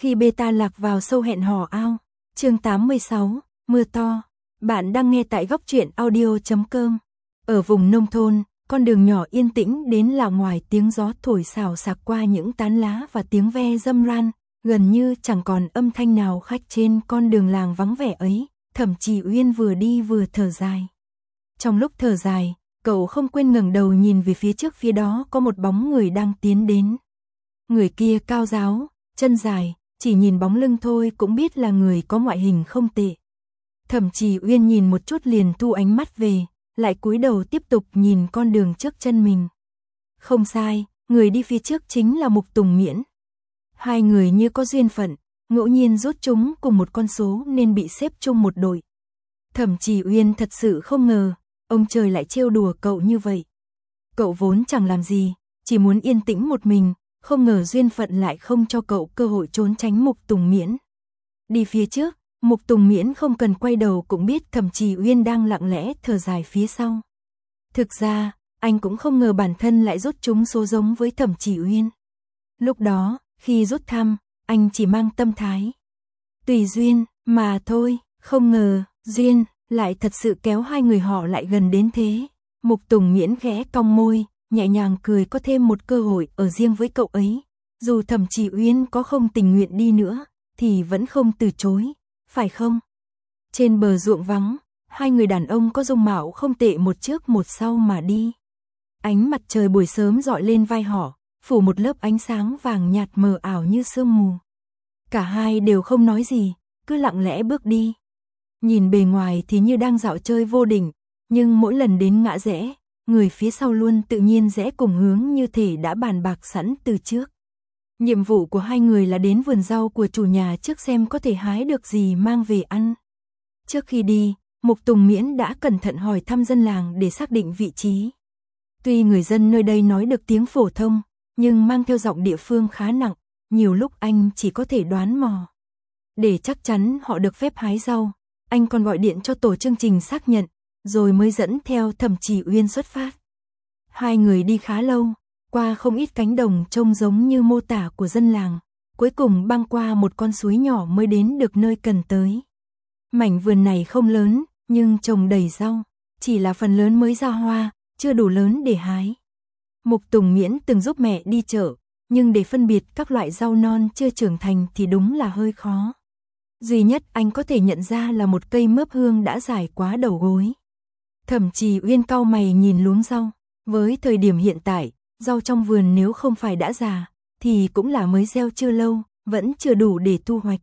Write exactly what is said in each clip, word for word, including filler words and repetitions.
Khi beta lạc vào sâu hẹn hò ao. Chương tám mươi sáu, mưa to. Bạn đang nghe tại góc truyện audio chấm com. Ở vùng nông thôn, con đường nhỏ yên tĩnh đến lạ ngoài tiếng gió thổi xào xạc qua những tán lá và tiếng ve râm ran, gần như chẳng còn âm thanh nào khách trên con đường làng vắng vẻ ấy. Thẩm Trì Uyên vừa đi vừa thở dài. Trong lúc thở dài, cậu không quên ngẩng đầu nhìn về phía trước, phía đó có một bóng người đang tiến đến. Người kia cao ráo, chân dài, chỉ nhìn bóng lưng thôi cũng biết là người có ngoại hình không tệ. Thẩm Trì Uyên nhìn một chút liền thu ánh mắt về, lại cúi đầu tiếp tục nhìn con đường trước chân mình. Không sai, người đi phía trước chính là Mục Tùng Miễn. Hai người như có duyên phận, ngẫu nhiên rút chúng cùng một con số nên bị xếp chung một đội. Thẩm Trì Uyên thật sự không ngờ, ông trời lại trêu đùa cậu như vậy. Cậu vốn chẳng làm gì, chỉ muốn yên tĩnh một mình, không ngờ duyên phận lại không cho cậu cơ hội trốn tránh Mục Tùng Miễn. Đi phía trước, Mục Tùng Miễn không cần quay đầu cũng biết Thẩm Trì Uyên đang lặng lẽ thở dài phía sau. Thực ra, anh cũng không ngờ bản thân lại rút trúng số giống với Thẩm Trì Uyên. Lúc đó, khi rút thăm, anh chỉ mang tâm thái tùy duyên mà thôi, không ngờ duyên lại thật sự kéo hai người họ lại gần đến thế. Mục Tùng Miễn khẽ cong môi, nhẹ nhàng cười, có thêm một cơ hội ở riêng với cậu ấy. Dù Thẩm Trì Uyên có không tình nguyện đi nữa, thì vẫn không từ chối, phải không? Trên bờ ruộng vắng, hai người đàn ông có dung mạo không tệ một trước một sau mà đi. Ánh mặt trời buổi sớm rọi lên vai họ, phủ một lớp ánh sáng vàng nhạt mờ ảo như sương mù. Cả hai đều không nói gì, cứ lặng lẽ bước đi. Nhìn bề ngoài thì như đang dạo chơi vô định, nhưng mỗi lần đến ngã rẽ, người phía sau luôn tự nhiên rẽ cùng hướng như thể đã bàn bạc sẵn từ trước. Nhiệm vụ của hai người là đến vườn rau của chủ nhà trước xem có thể hái được gì mang về ăn. Trước khi đi, Mục Tùng Miễn đã cẩn thận hỏi thăm dân làng để xác định vị trí. Tuy người dân nơi đây nói được tiếng phổ thông, nhưng mang theo giọng địa phương khá nặng, nhiều lúc anh chỉ có thể đoán mò. Để chắc chắn họ được phép hái rau, anh còn gọi điện cho tổ chương trình xác nhận, rồi mới dẫn theo Thẩm Trì Uyên xuất phát. Hai người đi khá lâu, qua không ít cánh đồng trông giống như mô tả của dân làng, cuối cùng băng qua một con suối nhỏ mới đến được nơi cần tới. Mảnh vườn này không lớn, nhưng trồng đầy rau, chỉ là phần lớn mới ra hoa, chưa đủ lớn để hái. Mục Tùng Miễn từng giúp mẹ đi chợ, nhưng để phân biệt các loại rau non chưa trưởng thành thì đúng là hơi khó. Duy nhất anh có thể nhận ra là một cây mướp hương đã dài quá đầu gối. Thẩm Trì Uyên cau mày nhìn luống rau, với thời điểm hiện tại, rau trong vườn nếu không phải đã già, thì cũng là mới gieo chưa lâu, vẫn chưa đủ để thu hoạch.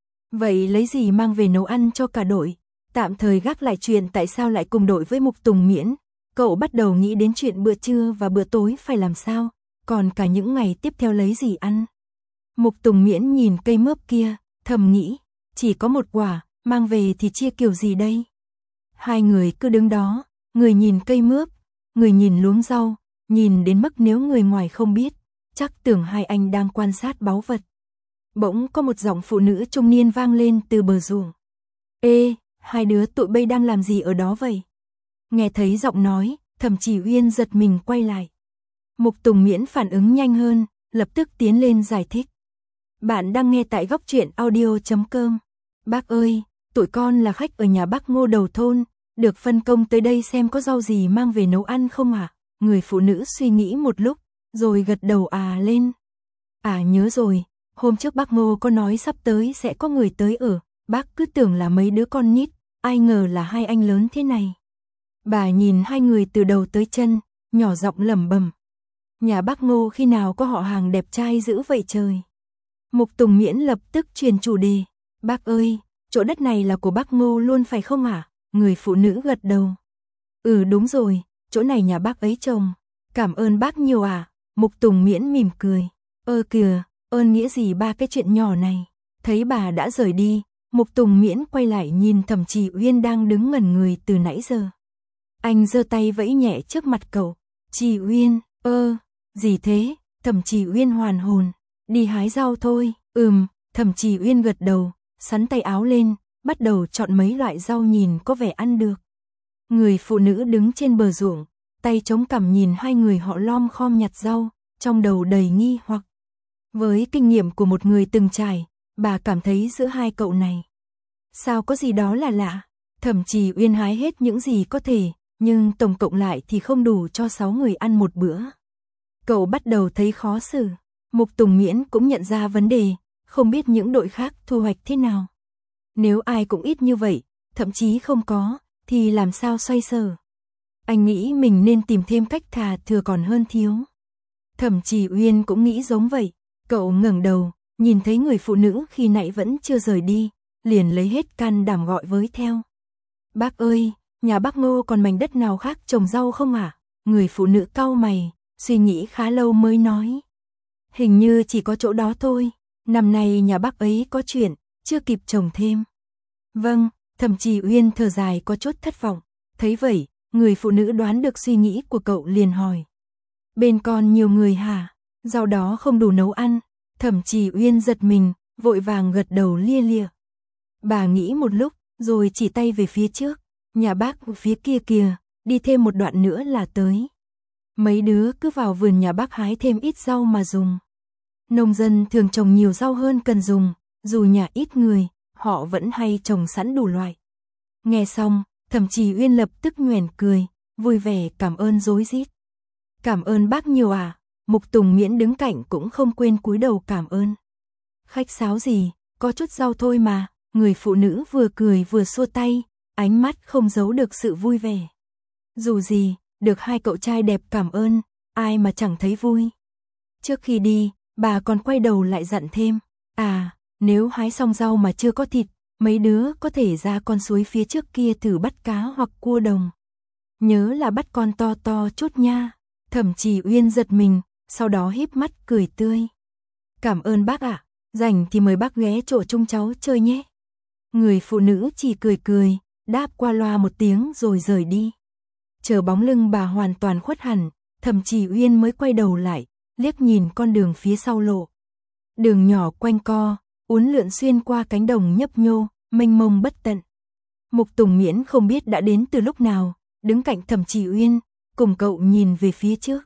Vậy lấy gì mang về nấu ăn cho cả đội? Tạm thời gác lại chuyện tại sao lại cùng đội với Mục Tùng Miễn, cậu bắt đầu nghĩ đến chuyện bữa trưa và bữa tối phải làm sao, còn cả những ngày tiếp theo lấy gì ăn. Mục Tùng Miễn nhìn cây mướp kia, thầm nghĩ, chỉ có một quả, mang về thì chia kiểu gì đây? Hai người cứ đứng đó, người nhìn cây mướp, người nhìn luống rau, nhìn đến mức nếu người ngoài không biết, chắc tưởng hai anh đang quan sát báu vật. Bỗng có một giọng phụ nữ trung niên vang lên từ bờ ruộng. Ê, hai đứa tụi bây đang làm gì ở đó vậy? Nghe thấy giọng nói, Thẩm Trì Uyên giật mình quay lại. Mục Tùng Miễn phản ứng nhanh hơn, lập tức tiến lên giải thích. Bạn đang nghe tại góc truyện audio chấm com. Bác ơi, tụi con là khách ở nhà bác Ngô đầu thôn, được phân công tới đây xem có rau gì mang về nấu ăn không ạ? À? Người phụ nữ suy nghĩ một lúc, rồi gật đầu à lên. À nhớ rồi, hôm trước bác Ngô có nói sắp tới sẽ có người tới ở, bác cứ tưởng là mấy đứa con nít, ai ngờ là hai anh lớn thế này. Bà nhìn hai người từ đầu tới chân, nhỏ giọng lẩm bẩm. Nhà bác Ngô khi nào có họ hàng đẹp trai dữ vậy trời? Mục Tùng Miễn lập tức truyền chủ đề. Bác ơi, chỗ đất này là của bác Ngô luôn phải không ạ? À? Người phụ nữ gật đầu. Ừ đúng rồi, chỗ này nhà bác ấy trồng. Cảm ơn bác nhiều à? Mục Tùng Miễn mỉm cười. Ơ kìa, ơn nghĩa gì ba cái chuyện nhỏ này? Thấy bà đã rời đi, Mục Tùng Miễn quay lại nhìn Thẩm Trì Uyên đang đứng ngẩn người từ nãy giờ. Anh giơ tay vẫy nhẹ trước mặt cậu. Trì Uyên, ơ, gì thế? Thẩm Trì Uyên hoàn hồn. Đi hái rau thôi. Ừm, Thẩm Trì Uyên gật đầu, sắn tay áo lên, bắt đầu chọn mấy loại rau nhìn có vẻ ăn được. Người phụ nữ đứng trên bờ ruộng, tay chống cằm nhìn hai người họ lom khom nhặt rau, trong đầu đầy nghi hoặc. Với kinh nghiệm của một người từng trải, bà cảm thấy giữa hai cậu này sao có gì đó là lạ. Thẩm Trì Uyên hái hết những gì có thể, nhưng tổng cộng lại thì không đủ cho sáu người ăn một bữa. Cậu bắt đầu thấy khó xử. Mục Tùng Miễn cũng nhận ra vấn đề, không biết những đội khác thu hoạch thế nào. Nếu ai cũng ít như vậy, thậm chí không có, thì làm sao xoay sở. Anh nghĩ mình nên tìm thêm cách thà thừa còn hơn thiếu. Thẩm Trì Uyên cũng nghĩ giống vậy. Cậu ngẩng đầu, nhìn thấy người phụ nữ khi nãy vẫn chưa rời đi, liền lấy hết can đảm gọi với theo. Bác ơi, nhà bác Ngô còn mảnh đất nào khác trồng rau không ạ? À? Người phụ nữ cau mày, suy nghĩ khá lâu mới nói. Hình như chỉ có chỗ đó thôi, năm nay nhà bác ấy có chuyện, chưa kịp trồng thêm. Vâng, Thẩm Trì Uyên thở dài có chút thất vọng. Thấy vậy, người phụ nữ đoán được suy nghĩ của cậu liền hỏi. Bên con nhiều người hả? Rau đó không đủ nấu ăn. Thẩm Trì Uyên giật mình, vội vàng gật đầu lia lịa. Bà nghĩ một lúc, rồi chỉ tay về phía trước. Nhà bác ở phía kia kìa, đi thêm một đoạn nữa là tới. Mấy đứa cứ vào vườn nhà bác hái thêm ít rau mà dùng. Nông dân thường trồng nhiều rau hơn cần dùng, dù nhà ít người, họ vẫn hay trồng sẵn đủ loại. Nghe xong, Thẩm Trì Uyên lập tức nhoẻn cười, vui vẻ cảm ơn rối rít. Cảm ơn bác nhiều à? Mục Tùng Miễn đứng cạnh cũng không quên cúi đầu cảm ơn. Khách sáo gì, có chút rau thôi mà. Người phụ nữ vừa cười vừa xua tay, ánh mắt không giấu được sự vui vẻ. Dù gì, được hai cậu trai đẹp cảm ơn, ai mà chẳng thấy vui. Trước khi đi, bà còn quay đầu lại dặn thêm. À, nếu hái xong rau mà chưa có thịt, mấy đứa có thể ra con suối phía trước kia thử bắt cá hoặc cua đồng. Nhớ là bắt con to to chút nha. Thẩm Trì Uyên giật mình, sau đó híp mắt cười tươi. Cảm ơn bác ạ, rảnh thì mời bác ghé chỗ chung cháu chơi nhé. Người phụ nữ chỉ cười cười, đáp qua loa một tiếng rồi rời đi. Chờ bóng lưng bà hoàn toàn khuất hẳn, Thẩm Trì Uyên mới quay đầu lại, liếc nhìn con đường phía sau lộ. Đường nhỏ quanh co, uốn lượn xuyên qua cánh đồng nhấp nhô, mênh mông bất tận. Mục Tùng Miễn không biết đã đến từ lúc nào, đứng cạnh Thẩm Trì Uyên, cùng cậu nhìn về phía trước.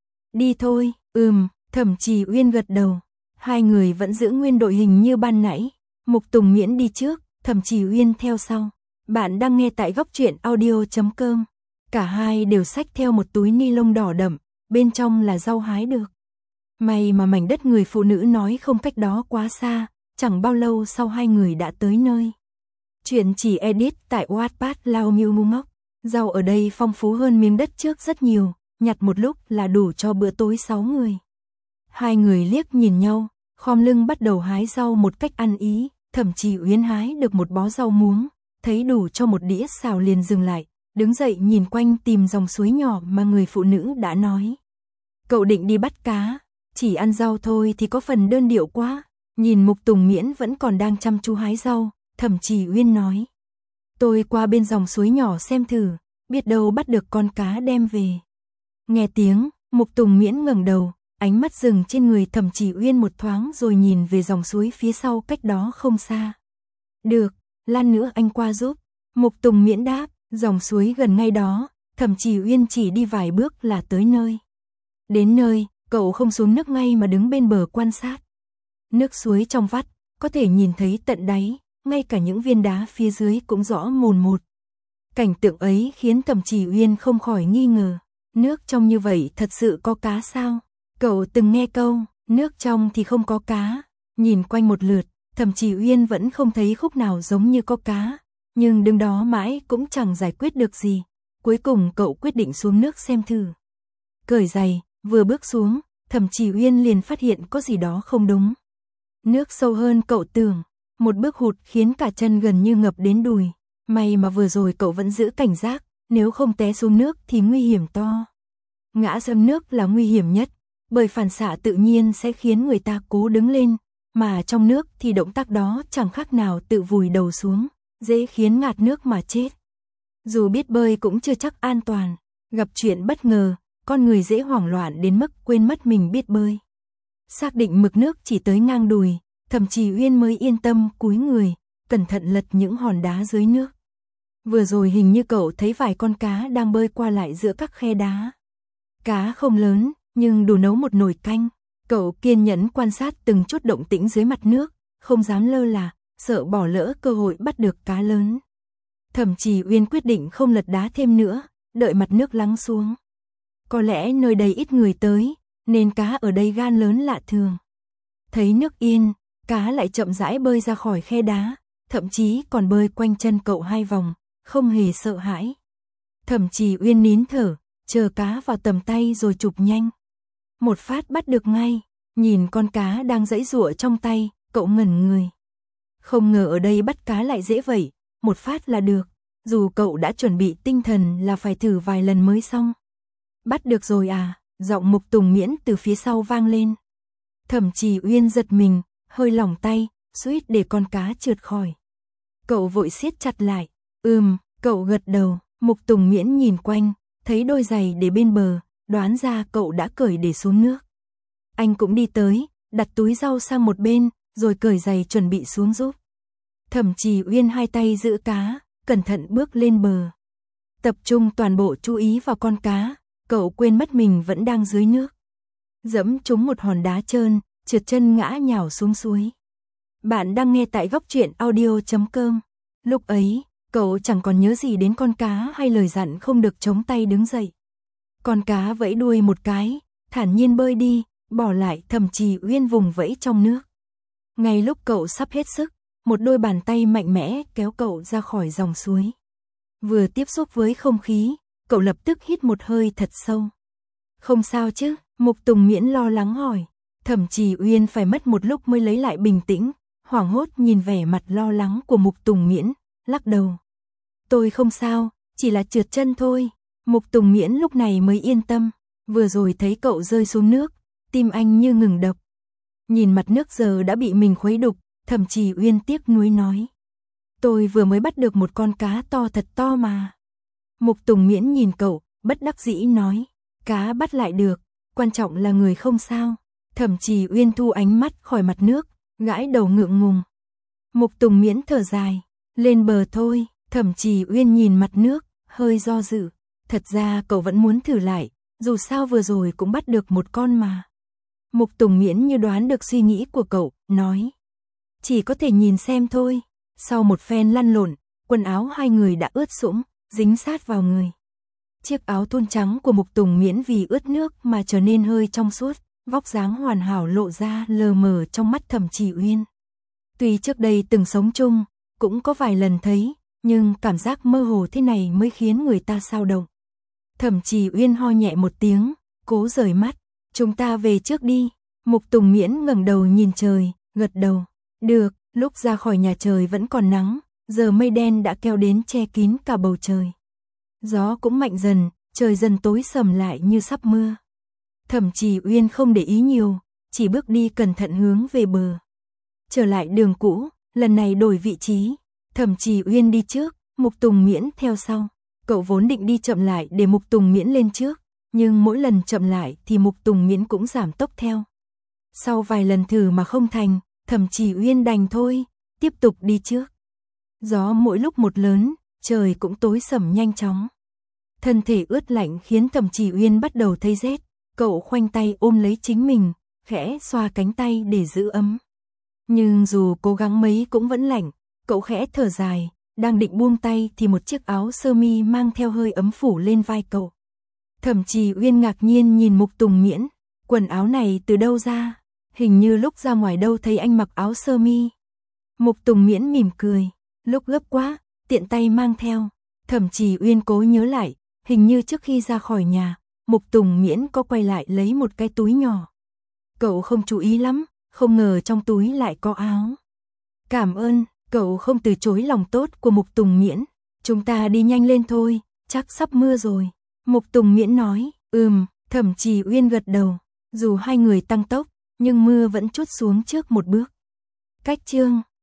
Đi thôi, ừm, Thẩm Trì Uyên gật đầu. Hai người vẫn giữ nguyên đội hình như ban nãy. Mục Tùng Miễn đi trước, Thẩm Trì Uyên theo sau. Bạn đang nghe tại góc truyện audio chấm com. Cả hai đều xách theo một túi ni lông đỏ đậm, bên trong là rau hái được. May mà mảnh đất người phụ nữ nói không cách đó quá xa, chẳng bao lâu sau hai người đã tới nơi. Chuyện chỉ edit tại Wattpad Lao Miu Mu Móc. Rau ở đây phong phú hơn miếng đất trước rất nhiều, nhặt một lúc là đủ cho bữa tối sáu người. Hai người liếc nhìn nhau, khom lưng bắt đầu hái rau một cách ăn ý. Thẩm Trì Uyên hái được một bó rau muống, thấy đủ cho một đĩa xào liền dừng lại, đứng dậy nhìn quanh tìm dòng suối nhỏ mà người phụ nữ đã nói. Cậu định đi bắt cá, chỉ ăn rau thôi thì có phần đơn điệu quá. Nhìn Mục Tùng Miễn vẫn còn đang chăm chú hái rau, Thẩm Trì Uyên nói. Tôi qua bên dòng suối nhỏ xem thử, biết đâu bắt được con cá đem về. Nghe tiếng, Mục Tùng Miễn ngẩng đầu, ánh mắt dừng trên người Thẩm Trì Uyên một thoáng rồi nhìn về dòng suối phía sau cách đó không xa. Được, lát nữa anh qua giúp. Mục Tùng Miễn đáp, dòng suối gần ngay đó, Thẩm Trì Uyên chỉ đi vài bước là tới nơi. Đến nơi, cậu không xuống nước ngay mà đứng bên bờ quan sát. Nước suối trong vắt, có thể nhìn thấy tận đáy, ngay cả những viên đá phía dưới cũng rõ mồn một. Cảnh tượng ấy khiến Thẩm Trì Uyên không khỏi nghi ngờ. Nước trong như vậy thật sự có cá sao? Cậu từng nghe câu, nước trong thì không có cá. Nhìn quanh một lượt, Thẩm Trì Uyên vẫn không thấy khúc nào giống như có cá. Nhưng đứng đó mãi cũng chẳng giải quyết được gì. Cuối cùng cậu quyết định xuống nước xem thử. Cởi giày, vừa bước xuống, Thẩm Trì Uyên liền phát hiện có gì đó không đúng. Nước sâu hơn cậu tưởng, một bước hụt khiến cả chân gần như ngập đến đùi. May mà vừa rồi cậu vẫn giữ cảnh giác, nếu không té xuống nước thì nguy hiểm to. Ngã dầm nước là nguy hiểm nhất, bởi phản xạ tự nhiên sẽ khiến người ta cố đứng lên, mà trong nước thì động tác đó chẳng khác nào tự vùi đầu xuống, dễ khiến ngạt nước mà chết. Dù biết bơi cũng chưa chắc an toàn, gặp chuyện bất ngờ, con người dễ hoảng loạn đến mức quên mất mình biết bơi. Xác định mực nước chỉ tới ngang đùi, Thẩm Trì Uyên mới yên tâm cúi người, cẩn thận lật những hòn đá dưới nước. Vừa rồi hình như cậu thấy vài con cá đang bơi qua lại giữa các khe đá. Cá không lớn, nhưng đủ nấu một nồi canh. Cậu kiên nhẫn quan sát từng chút động tĩnh dưới mặt nước, không dám lơ là, sợ bỏ lỡ cơ hội bắt được cá lớn. Thẩm Trì Uyên quyết định không lật đá thêm nữa, đợi mặt nước lắng xuống. Có lẽ nơi đây ít người tới, nên cá ở đây gan lớn lạ thường. Thấy nước yên, cá lại chậm rãi bơi ra khỏi khe đá, thậm chí còn bơi quanh chân cậu hai vòng, không hề sợ hãi. Thẩm Trì Uyên nín thở, chờ cá vào tầm tay rồi chụp nhanh. Một phát bắt được ngay, nhìn con cá đang giãy giụa trong tay, cậu ngẩn người. Không ngờ ở đây bắt cá lại dễ vậy, một phát là được, dù cậu đã chuẩn bị tinh thần là phải thử vài lần mới xong. Bắt được rồi à, giọng Mục Tùng Miễn từ phía sau vang lên. Thẩm Trì Uyên giật mình, hơi lỏng tay, suýt để con cá trượt khỏi. Cậu vội siết chặt lại, ừm, cậu gật đầu, Mục Tùng Miễn nhìn quanh, thấy đôi giày để bên bờ, đoán ra cậu đã cởi để xuống nước. Anh cũng đi tới, đặt túi rau sang một bên, rồi cởi giày chuẩn bị xuống giúp. Thẩm Trì Uyên hai tay giữ cá, cẩn thận bước lên bờ. Tập trung toàn bộ chú ý vào con cá, cậu quên mất mình vẫn đang dưới nước. Dẫm trúng một hòn đá trơn, trượt chân ngã nhào xuống suối. Bạn đang nghe tại góc truyện audio chấm com. Lúc ấy, cậu chẳng còn nhớ gì đến con cá hay lời dặn không được chống tay đứng dậy. Con cá vẫy đuôi một cái, thản nhiên bơi đi, bỏ lại Thẩm Trì Uyên vùng vẫy trong nước. Ngay lúc cậu sắp hết sức, một đôi bàn tay mạnh mẽ kéo cậu ra khỏi dòng suối. Vừa tiếp xúc với không khí, cậu lập tức hít một hơi thật sâu. Không sao chứ? Mục Tùng Miễn lo lắng hỏi. Thẩm Trì Uyên phải mất một lúc mới lấy lại bình tĩnh, hoảng hốt nhìn vẻ mặt lo lắng của Mục Tùng Miễn, lắc đầu. Tôi không sao, chỉ là trượt chân thôi. Mục Tùng Miễn lúc này mới yên tâm, vừa rồi thấy cậu rơi xuống nước, tim anh như ngừng đập. Nhìn mặt nước giờ đã bị mình khuấy đục, Thẩm Trì Uyên tiếc nuối nói. Tôi vừa mới bắt được một con cá to thật to mà. Mục Tùng Miễn nhìn cậu, bất đắc dĩ nói. Cá bắt lại được, quan trọng là người không sao. Thẩm Trì Uyên thu ánh mắt khỏi mặt nước, gãi đầu ngượng ngùng. Mục Tùng Miễn thở dài, lên bờ thôi. Thẩm Trì Uyên nhìn mặt nước, hơi do dự. Thật ra cậu vẫn muốn thử lại, dù sao vừa rồi cũng bắt được một con mà. Mục Tùng Miễn như đoán được suy nghĩ của cậu, nói. Chỉ có thể nhìn xem thôi. Sau một phen lăn lộn, quần áo hai người đã ướt sũng, dính sát vào người. Chiếc áo thun trắng của Mục Tùng Miễn vì ướt nước mà trở nên hơi trong suốt, vóc dáng hoàn hảo lộ ra lờ mờ trong mắt Thẩm Trì Uyên. Tuy trước đây từng sống chung, cũng có vài lần thấy, nhưng cảm giác mơ hồ thế này mới khiến người ta xao động. Thẩm Trì Uyên ho nhẹ một tiếng, cố rời mắt. Chúng ta về trước đi. Mục Tùng Miễn ngẩng đầu nhìn trời, gật đầu. Được, lúc ra khỏi nhà trời vẫn còn nắng, giờ mây đen đã kéo đến che kín cả bầu trời. Gió cũng mạnh dần, trời dần tối sầm lại như sắp mưa. Thẩm Trì Uyên không để ý nhiều, chỉ bước đi cẩn thận hướng về bờ. Trở lại đường cũ, lần này đổi vị trí. Thẩm Trì Uyên đi trước, Mục Tùng Miễn theo sau. Cậu vốn định đi chậm lại để Mục Tùng Miễn lên trước, nhưng mỗi lần chậm lại thì Mục Tùng Miễn cũng giảm tốc theo. Sau vài lần thử mà không thành, Thẩm Trì Uyên đành thôi, tiếp tục đi trước. Gió mỗi lúc một lớn, trời cũng tối sầm nhanh chóng. Thân thể ướt lạnh khiến Thẩm Trì Uyên bắt đầu thấy rét, cậu khoanh tay ôm lấy chính mình, khẽ xoa cánh tay để giữ ấm. Nhưng dù cố gắng mấy cũng vẫn lạnh, cậu khẽ thở dài, đang định buông tay thì một chiếc áo sơ mi mang theo hơi ấm phủ lên vai cậu. Thẩm Trì Uyên ngạc nhiên nhìn Mục Tùng Miễn, quần áo này từ đâu ra? Hình như lúc ra ngoài đâu thấy anh mặc áo sơ mi. Mục Tùng Miễn mỉm cười, lúc gấp quá, tiện tay mang theo. Thẩm Trì Uyên cố nhớ lại, hình như trước khi ra khỏi nhà, Mục Tùng Miễn có quay lại lấy một cái túi nhỏ. Cậu không chú ý lắm, không ngờ trong túi lại có áo. Cảm ơn, cậu không từ chối lòng tốt của Mục Tùng Miễn. Chúng ta đi nhanh lên thôi, chắc sắp mưa rồi. Mục Tùng Miễn nói, ừm, Thẩm Trì Uyên gật đầu. Dù hai người tăng tốc, nhưng mưa vẫn trút xuống trước một bước. Cách chương